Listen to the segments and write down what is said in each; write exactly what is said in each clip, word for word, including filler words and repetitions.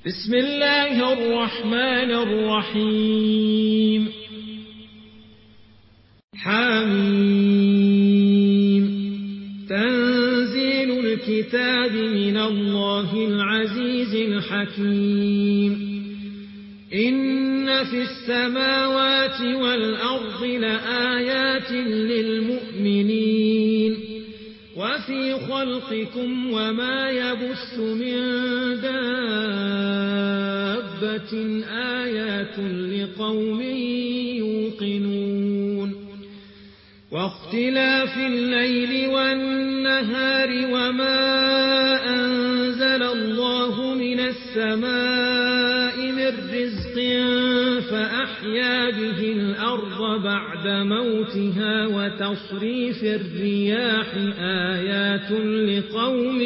بسم الله الرحمن الرحيم حميم تنزيل الكتاب من الله العزيز الحكيم إن في السماوات والأرض لآيات للمؤمنين وفي خلقكم وما يبث من دابة آيات لقوم يوقنون واختلاف الليل والنهار وما أنزل الله من السماء من رزق فأحيا به الأرض بعد موتها وتصريف الرياح آيات لقوم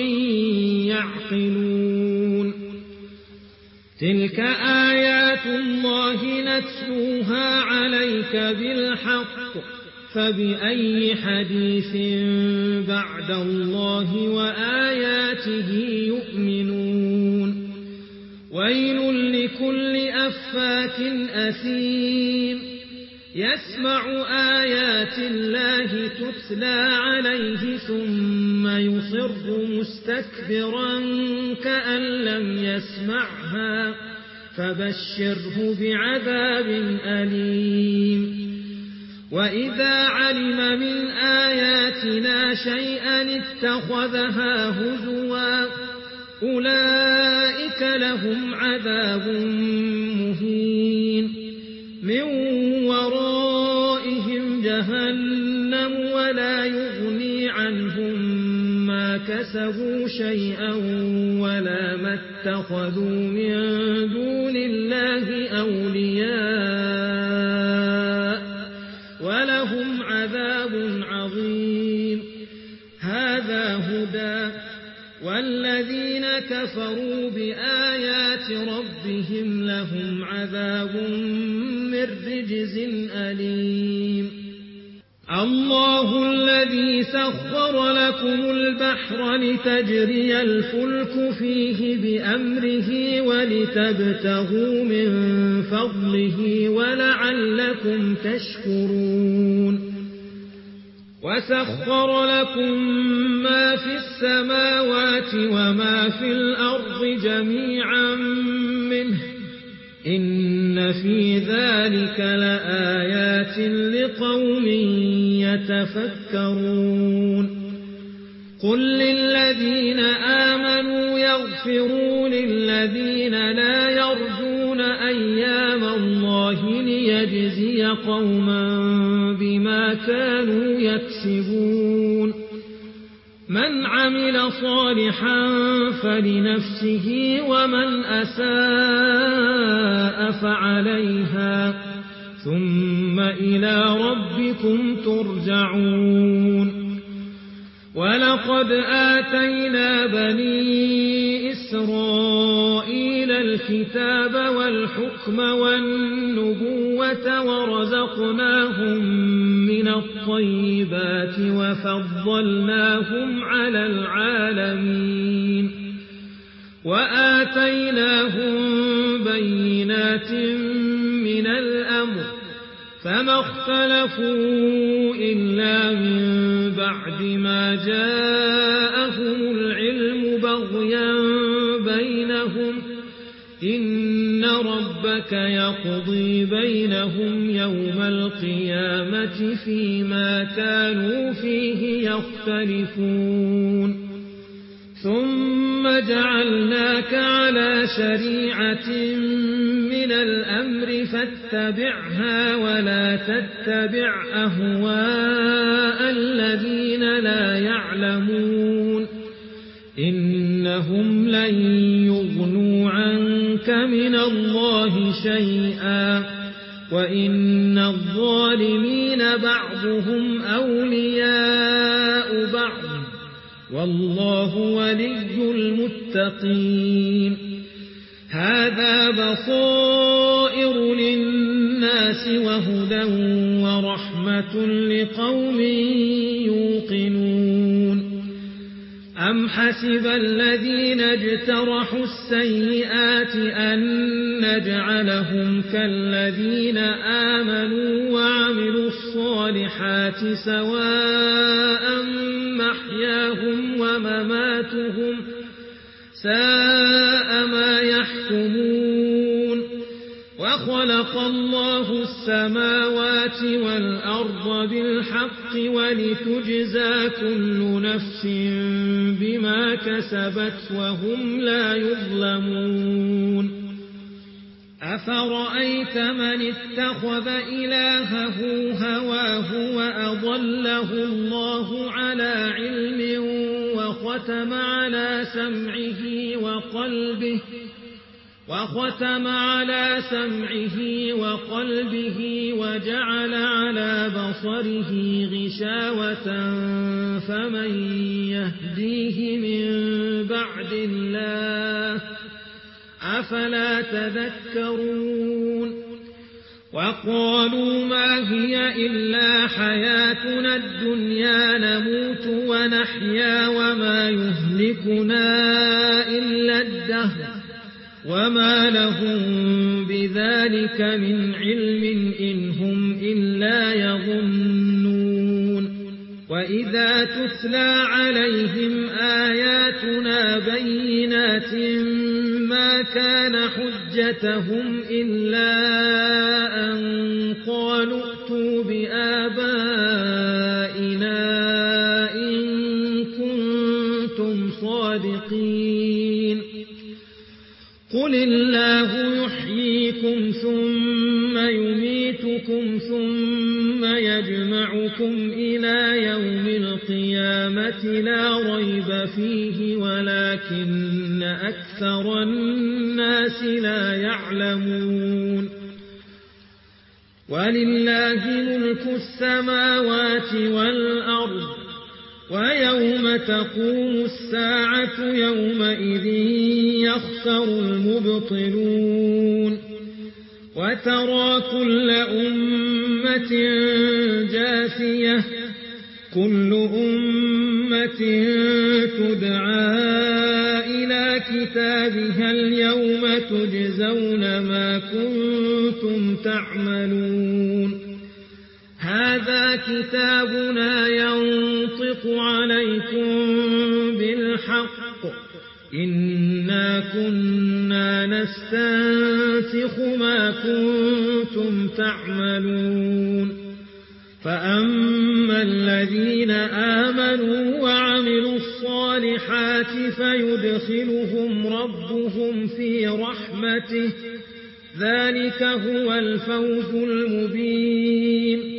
يعقلون تلك آيات الله نتلوها عليك بالحق فبأي حديث بعد الله وآياته يؤمنون ويل لكل أفاك أثيم يسمع آيات الله تتلى عليه ثم يصر مستكبرا كأن لم يسمعها فبشره بعذاب أليم وإذا علم من آياتنا شيئا اتخذها هزوا أولئك لهم عذاب مهين من ورائهم جهنم ولا يغني عنهم ما كسبوا شيئا ولا ما اتخذوا من دون الله أولياء ولهم عذاب عظيم هذا هدى والذين كفروا بآيات ربهم لهم عذاب من رجز أليم الله الذي سخر لكم البحر لتجري الفلك فيه بأمره ولتبتغوا من فضله ولعلكم تشكرون وسخر لكم ما في السماوات وما في الأرض جميعا منه إن في ذلك لآيات لقوم يتفكرون قل للذين آمنوا يغفروا للذين لا يرجون أيام الله ليجزي قوما بما كانوا يكسبون من عمل صالحا فلنفسه ومن أساء فعليها ثم إلى ربكم ترجعون ولقد آتينا بني إسرائيل الكتاب والحكم والنبوة ورزقناهم من الطيبات وفضلناهم على العالمين وآتيناهم بينات من الأمر فما اختلفوا إلا من بعد ما جاءهم العلم بغيا بينهم إن ربك يقضي بينهم يوم القيامة فيما كانوا فيه يختلفون ثم جعلناك على شريعة من الأمر فاتبعها ولا تتبع أهواء الذين لا يعلمون إنهم لن يغنوا عنك من الله شيئا وإن الظالمين بعضهم أولياء بعض والله ولي المتقين هذا بصائر للناس وهدى ورحمة لقوم يوقنون أم حسب الذين اجترحوا السيئات أن نجعلهم كالذين آمنوا وعملوا الصالحات سواء محياهم ومماتهم ساء ما يحكمون وخلق الله السماوات والأرض بالحق ولتجزى كل نفس بما كسبت وهم لا يظلمون أفرأيت من اتخذ إلهه هواه وأضله الله على علم وختم على سمعه وقلبه وختم على سمعه وقلبه وجعل على بصره غشاوة فمن يهديه من بعد الله أفلا تذكرون وقالوا ما هي إلا حياتنا الدنيا نموت ونحيا وما يهلكنا إلا الدهر وما لهم بذلك من علم إن هم إلا يظنون وإذا تتلى عليهم آياتنا بينات ما كان حجتهم إلا أن قالوا ائتوا بآبائنا إن كنتم صادقين قل الله يحييكم ثم يميتكم ثم يجمعكم إلى يوم القيامة لا ريب فيه ولكن أكثر الناس لا يعلمون ولله ملك السماوات والأرض ويوم تقوم الساعة يومئذ يخسر المبطلون وترى كل أمة جاثية كل أمة تدعى إلى كتابها اليوم تجزون ما كنتم تعملون هذا كتابنا ينطق عليكم بالحق إنا كنا نستنسخ ما كنتم تعملون فأما الذين آمنوا وعملوا الصالحات فيدخلهم ربهم في رحمته ذلك هو الفوز المبين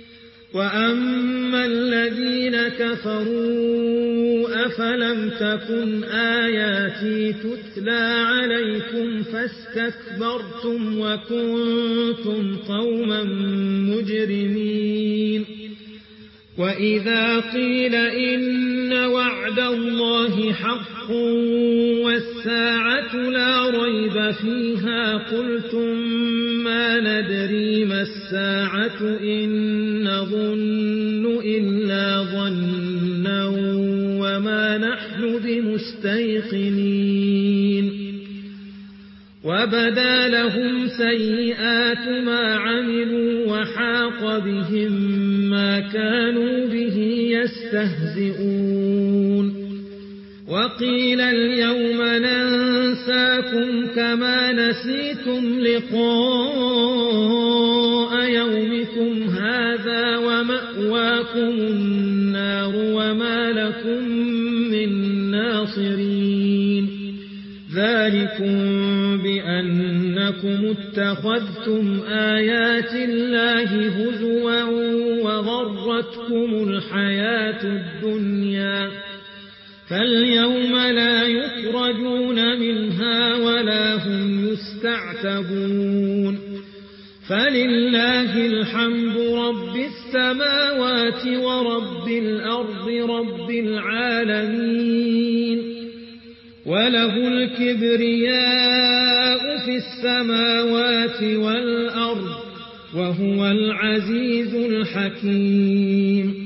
وأما الذين كفروا أفلم تكن آياتي تتلى عليكم فاستكبرتم وكنتم قوما مجرمين وإذا قيل إن وعد الله حق والساعة لا ريب فيها قلتم ما ندري ما الساعة إن نظن إلا ظنا وما نحن بمستيقنين وبدا لهم سيئات ما عملوا وحاق بهم ما كانوا به يستهزئون وقيل اليوم ننساكم كما نسيتم لقاء يومكم هذا ومأواكم النار وما لكم من ناصرين ذلكم بأنكم اتخذتم آيات الله هزوا وغرتكم الحياة الدنيا فاليوم لا يخرجون منها ولا هم يستعتبون فلله الحمد رب السماوات ورب الأرض رب العالمين وله الكبرياء في السماوات والأرض وهو العزيز الحكيم